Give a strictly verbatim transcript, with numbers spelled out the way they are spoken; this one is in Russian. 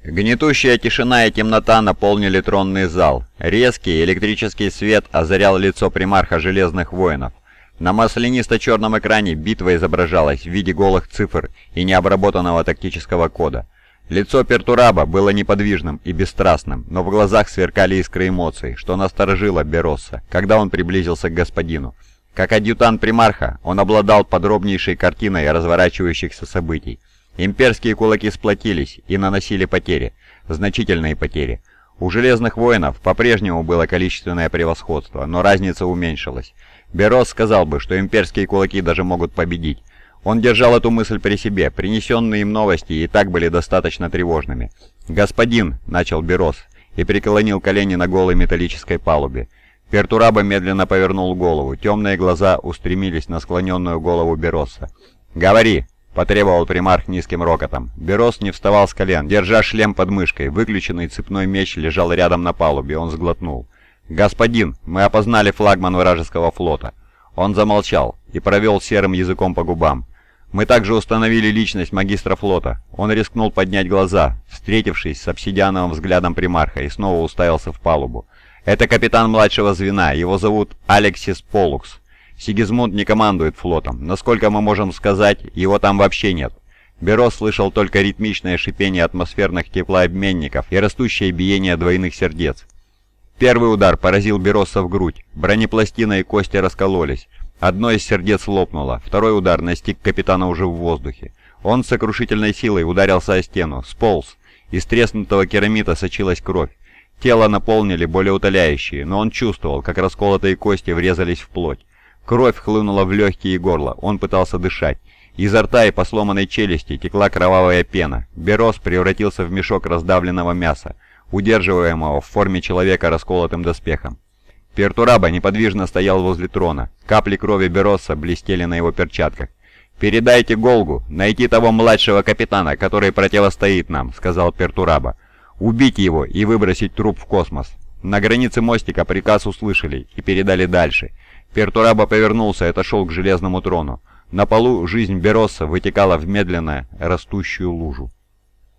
Гнетущая тишина и темнота наполнили тронный зал. Резкий электрический свет озарял лицо примарха Железных Воинов. На маслянисто-черном экране битва изображалась в виде голых цифр и необработанного тактического кода. Лицо Пертураба было неподвижным и бесстрастным, но в глазах сверкали искры эмоций, что насторожило Беросса, когда он приблизился к господину. Как адъютант примарха, он обладал подробнейшей картиной разворачивающихся событий. Имперские кулаки сплотились и наносили потери, значительные потери. У Железных Воинов по-прежнему было количественное превосходство, но разница уменьшилась. Беросс сказал бы, что имперские кулаки даже могут победить. Он держал эту мысль при себе, принесенные им новости и так были достаточно тревожными. «Господин», — начал Беросс, и преклонил колени на голой металлической палубе. Пертураба медленно повернул голову, темные глаза устремились на склоненную голову Беросса. «Говори!» — потребовал примарх низким рокотом. Беросс не вставал с колен, держа шлем под мышкой. Выключенный цепной меч лежал рядом на палубе, он сглотнул. «Господин, мы опознали флагман вражеского флота». Он замолчал и провел серым языком по губам. «Мы также установили личность магистра флота». Он рискнул поднять глаза, встретившись с обсидиановым взглядом примарха, и снова уставился в палубу. «Это капитан младшего звена, его зовут Алексис Полукс. Сигизмунд не командует флотом. Насколько мы можем сказать, его там вообще нет». Беросс слышал только ритмичное шипение атмосферных теплообменников и растущее биение двойных сердец. Первый удар поразил Беросса в грудь. Бронепластина и кости раскололись. Одно из сердец лопнуло. Второй удар настиг капитана уже в воздухе. Он с сокрушительной силой ударился о стену, сполз. Из треснутого керамита сочилась кровь. Тело наполнили болеутоляющие, но он чувствовал, как расколотые кости врезались в плоть. Кровь хлынула в легкие и горло. Он пытался дышать. Изо рта и по сломанной челюсти текла кровавая пена. Беросс превратился в мешок раздавленного мяса, удерживаемого в форме человека расколотым доспехом. Пертураба неподвижно стоял возле трона. Капли крови Беросса блестели на его перчатках. «Передайте Голгу найти того младшего капитана, который противостоит нам», — сказал Пертураба. «Убить его и выбросить труп в космос». На границе мостика приказ услышали и передали дальше. Пертураба повернулся и отошел к железному трону. На полу жизнь Беросса вытекала в медленно растущую лужу.